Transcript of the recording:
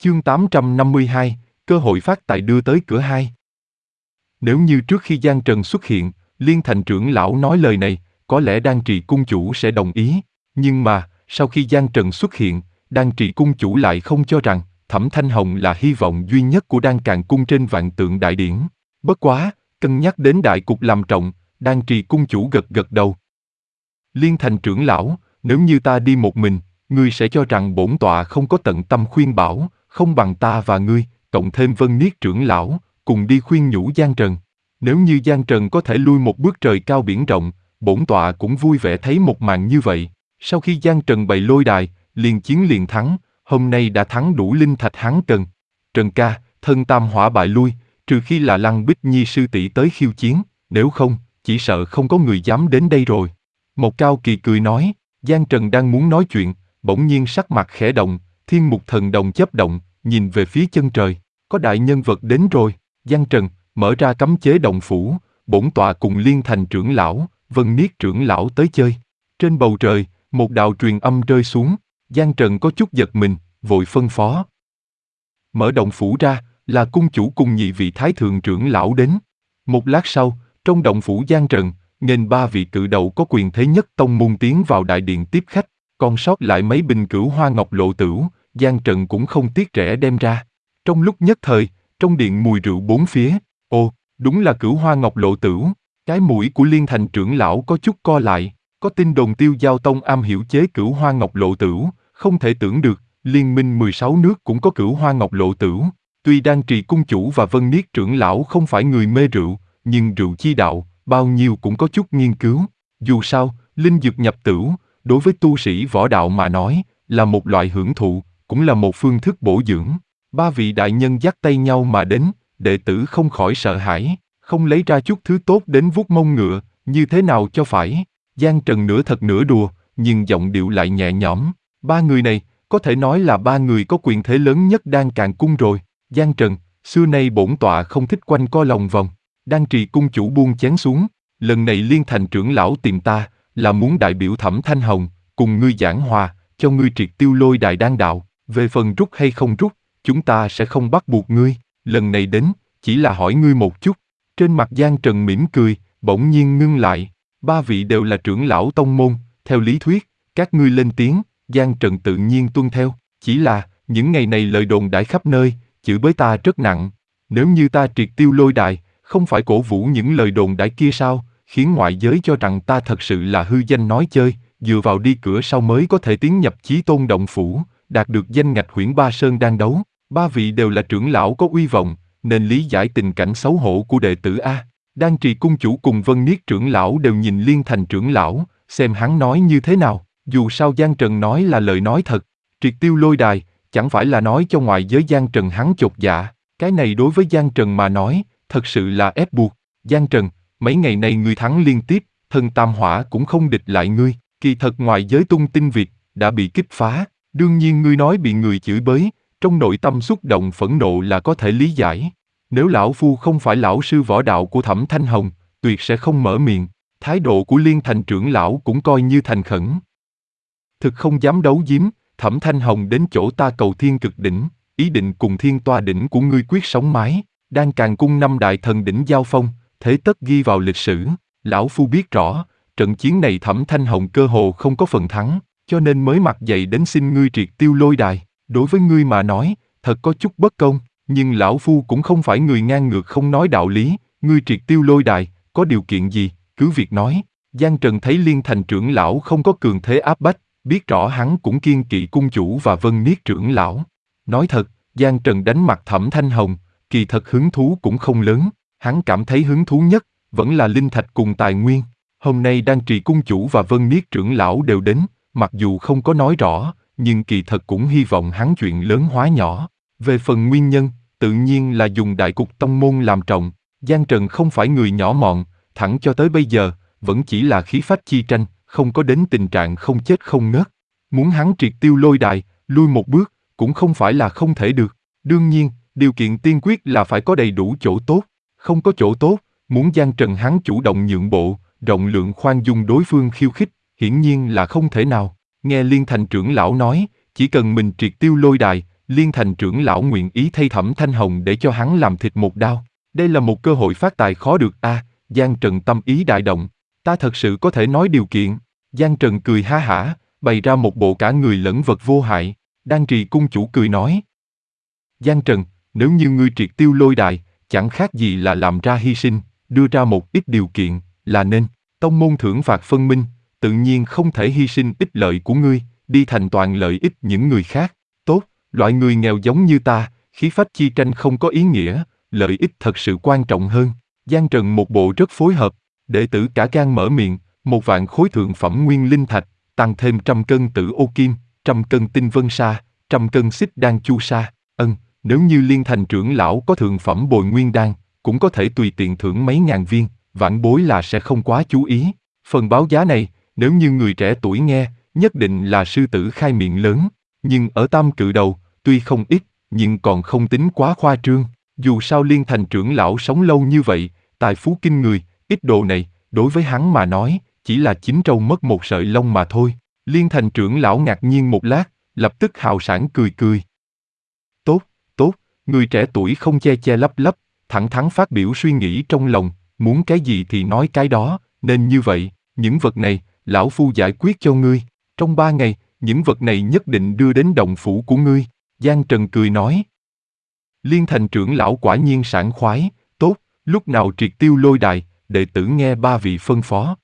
Chương 852, cơ hội phát tài đưa tới cửa hai. Nếu như trước khi Giang Trần xuất hiện, Liên Thành trưởng lão nói lời này, có lẽ Đan Trì cung chủ sẽ đồng ý. Nhưng mà, sau khi Giang Trần xuất hiện, Đan Trì cung chủ lại không cho rằng Thẩm Thanh Hồng là hy vọng duy nhất của Đan Càn cung trên vạn tượng đại điển. Bất quá, cân nhắc đến đại cục làm trọng, Đan Trì cung chủ gật gật đầu. Liên Thành trưởng lão, nếu như ta đi một mình, ngươi sẽ cho rằng bổn tọa không có tận tâm khuyên bảo, không bằng ta và ngươi, cộng thêm Vân Niết trưởng lão, cùng đi khuyên nhủ Giang Trần. Nếu như Giang Trần có thể lui một bước trời cao biển rộng, bổn tọa cũng vui vẻ thấy một màn như vậy. Sau khi Giang Trần bày lôi đài, liền chiến liền thắng, hôm nay đã thắng đủ linh thạch hắn cần. Trần ca, thân tam hỏa bại lui, trừ khi là Lăng Bích Nhi sư tỷ tới khiêu chiến, nếu không, chỉ sợ không có người dám đến đây rồi. Một Cao Kỳ cười nói, Giang Trần đang muốn nói chuyện, bỗng nhiên sắc mặt khẽ động, thiên mục thần đồng chớp động, nhìn về phía chân trời, có đại nhân vật đến rồi. Giang Trần, mở ra cấm chế động phủ, bổn tọa cùng Liên Thành trưởng lão, Vân Niết trưởng lão tới chơi. Trên bầu trời, một đạo truyền âm rơi xuống, Giang Trần có chút giật mình, vội phân phó. Mở động phủ ra, là cung chủ cùng nhị vị thái thượng trưởng lão đến. Một lát sau, trong động phủ Giang Trần, nghênh ba vị cự đầu có quyền thế nhất tông môn tiến vào đại điện tiếp khách, còn sót lại mấy bình cửu hoa ngọc lộ tửu, Giang Trần cũng không tiếc rẻ đem ra. Trong lúc nhất thời, trong điện mùi rượu bốn phía, ồ, đúng là cửu hoa ngọc lộ tửu. Cái mũi của Liên Thành trưởng lão có chút co lại, có tin đồn Tiêu Giao Tông am hiểu chế cửu hoa ngọc lộ tửu, không thể tưởng được, liên minh 16 nước cũng có cửu hoa ngọc lộ tửu. Tuy Đan Trì cung chủ và Vân Niết trưởng lão không phải người mê rượu, nhưng rượu chi đạo, bao nhiêu cũng có chút nghiên cứu. Dù sao, linh dược nhập tửu, đối với tu sĩ võ đạo mà nói, là một loại hưởng thụ, cũng là một phương thức bổ dưỡng. Ba vị đại nhân dắt tay nhau mà đến, đệ tử không khỏi sợ hãi, không lấy ra chút thứ tốt đến vuốt mông ngựa, như thế nào cho phải. Giang Trần nửa thật nửa đùa, nhưng giọng điệu lại nhẹ nhõm. Ba người này, có thể nói là ba người có quyền thế lớn nhất Đan Càn cung rồi. Giang Trần, xưa nay bổn tọa không thích quanh co lòng vòng. Đan Trì cung chủ buông chén xuống, lần này Liên Thành trưởng lão tìm ta, là muốn đại biểu Thẩm Thanh Hồng, cùng ngươi giảng hòa, cho ngươi triệt tiêu lôi đài đan đạo. Về phần rút hay không rút, chúng ta sẽ không bắt buộc ngươi, lần này đến, chỉ là hỏi ngươi một chút. Trên mặt Giang Trần mỉm cười, bỗng nhiên ngưng lại. Ba vị đều là trưởng lão tông môn, theo lý thuyết, các ngươi lên tiếng, Giang Trần tự nhiên tuân theo. Chỉ là, những ngày này lời đồn đãi khắp nơi, chửi bới ta rất nặng. Nếu như ta triệt tiêu lôi đài, không phải cổ vũ những lời đồn đãi kia sao, khiến ngoại giới cho rằng ta thật sự là hư danh nói chơi, dựa vào đi cửa sau mới có thể tiến nhập Chí Tôn động phủ, đạt được danh ngạch Huyễn Ba Sơn đang đấu. Ba vị đều là trưởng lão có uy vọng, nên lý giải tình cảnh xấu hổ của đệ tử a. Đan Trì cung chủ cùng Vân Niết trưởng lão đều nhìn Liên Thành trưởng lão, xem hắn nói như thế nào. Dù sao Giang Trần nói là lời nói thật, triệt tiêu lôi đài, chẳng phải là nói cho ngoại giới Giang Trần hắn chột dạ. Cái này đối với Giang Trần mà nói, thật sự là ép buộc. Giang Trần, mấy ngày này ngươi thắng liên tiếp, thân tam hỏa cũng không địch lại ngươi. Kỳ thật ngoại giới tung tin Việt đã bị kích phá. Đương nhiên ngươi nói bị người chửi bới, trong nội tâm xúc động phẫn nộ là có thể lý giải. Nếu lão phu không phải lão sư võ đạo của Thẩm Thanh Hồng, tuyệt sẽ không mở miệng. Thái độ của Liên Thành trưởng lão cũng coi như thành khẩn. Thực không dám đấu giếm, Thẩm Thanh Hồng đến chỗ ta cầu thiên cực đỉnh, ý định cùng thiên toa đỉnh của ngươi quyết sống mái. Đan Càn cung năm đại thần đỉnh giao phong, thế tất ghi vào lịch sử. Lão phu biết rõ, trận chiến này Thẩm Thanh Hồng cơ hồ không có phần thắng, cho nên mới mặc dậy đến xin ngươi triệt tiêu lôi đài. Đối với ngươi mà nói, thật có chút bất công, nhưng lão phu cũng không phải người ngang ngược không nói đạo lý. Ngươi triệt tiêu lôi đài, có điều kiện gì, cứ việc nói. Giang Trần thấy Liên Thành trưởng lão không có cường thế áp bách, biết rõ hắn cũng kiên kỵ cung chủ và Vân Niết trưởng lão. Nói thật, Giang Trần đánh mặt Thẩm Thanh Hồng, kỳ thật hứng thú cũng không lớn. Hắn cảm thấy hứng thú nhất, vẫn là linh thạch cùng tài nguyên. Hôm nay Đan Trì cung chủ và Vân Niết trưởng lão đều đến, mặc dù không có nói rõ, nhưng kỳ thật cũng hy vọng hắn chuyện lớn hóa nhỏ. Về phần nguyên nhân, tự nhiên là dùng đại cục tông môn làm trọng. Giang Trần không phải người nhỏ mọn, thẳng cho tới bây giờ, vẫn chỉ là khí phách chi tranh, không có đến tình trạng không chết không ngớt. Muốn hắn triệt tiêu lôi đài, lui một bước, cũng không phải là không thể được. Đương nhiên, điều kiện tiên quyết là phải có đầy đủ chỗ tốt. Không có chỗ tốt, muốn Giang Trần hắn chủ động nhượng bộ, rộng lượng khoan dung đối phương khiêu khích, hiển nhiên là không thể nào. Nghe Liên Thành trưởng lão nói, chỉ cần mình triệt tiêu lôi đài, Liên Thành trưởng lão nguyện ý thay Thẩm Thanh Hồng để cho hắn làm thịt một đao. Đây là một cơ hội phát tài khó được a. Giang Trần tâm ý đại động. Ta thật sự có thể nói điều kiện. Giang Trần cười ha hả, bày ra một bộ cả người lẫn vật vô hại. Đan Trì cung chủ cười nói. Giang Trần, nếu như ngươi triệt tiêu lôi đài, chẳng khác gì là làm ra hy sinh, đưa ra một ít điều kiện, là nên. Tông môn thưởng phạt phân minh, tự nhiên không thể hy sinh ích lợi của ngươi, đi thành toàn lợi ích những người khác. Tốt, loại người nghèo giống như ta, khí phách chi tranh không có ý nghĩa, lợi ích thật sự quan trọng hơn. Giang Trần một bộ rất phối hợp, đệ tử cả gan mở miệng, 1.000 khối thượng phẩm nguyên linh thạch, tăng thêm 100 cân tử ô kim, 100 cân tinh vân sa, 100 cân xích đan chu sa. Nếu như Liên Thành trưởng lão có thượng phẩm bồi nguyên đan, cũng có thể tùy tiện thưởng mấy ngàn viên, vãn bối là sẽ không quá chú ý. Phần báo giá này, nếu như người trẻ tuổi nghe, nhất định là sư tử khai miệng lớn. Nhưng ở Tam Cự Đầu, tuy không ít, nhưng còn không tính quá khoa trương. Dù sao Liên Thành trưởng lão sống lâu như vậy, tài phú kinh người, ít đồ này, đối với hắn mà nói, chỉ là chín trâu mất một sợi lông mà thôi. Liên Thành trưởng lão ngạc nhiên một lát, lập tức hào sảng cười cười. Tốt, người trẻ tuổi không che che lấp lấp, thẳng thắn phát biểu suy nghĩ trong lòng, muốn cái gì thì nói cái đó, nên như vậy, những vật này, lão phu giải quyết cho ngươi. Trong 3 ngày, những vật này nhất định đưa đến động phủ của ngươi. Giang Trần cười nói. Liên Thành trưởng lão quả nhiên sảng khoái, tốt, lúc nào triệt tiêu lôi đài, đệ tử nghe 3 vị phân phó.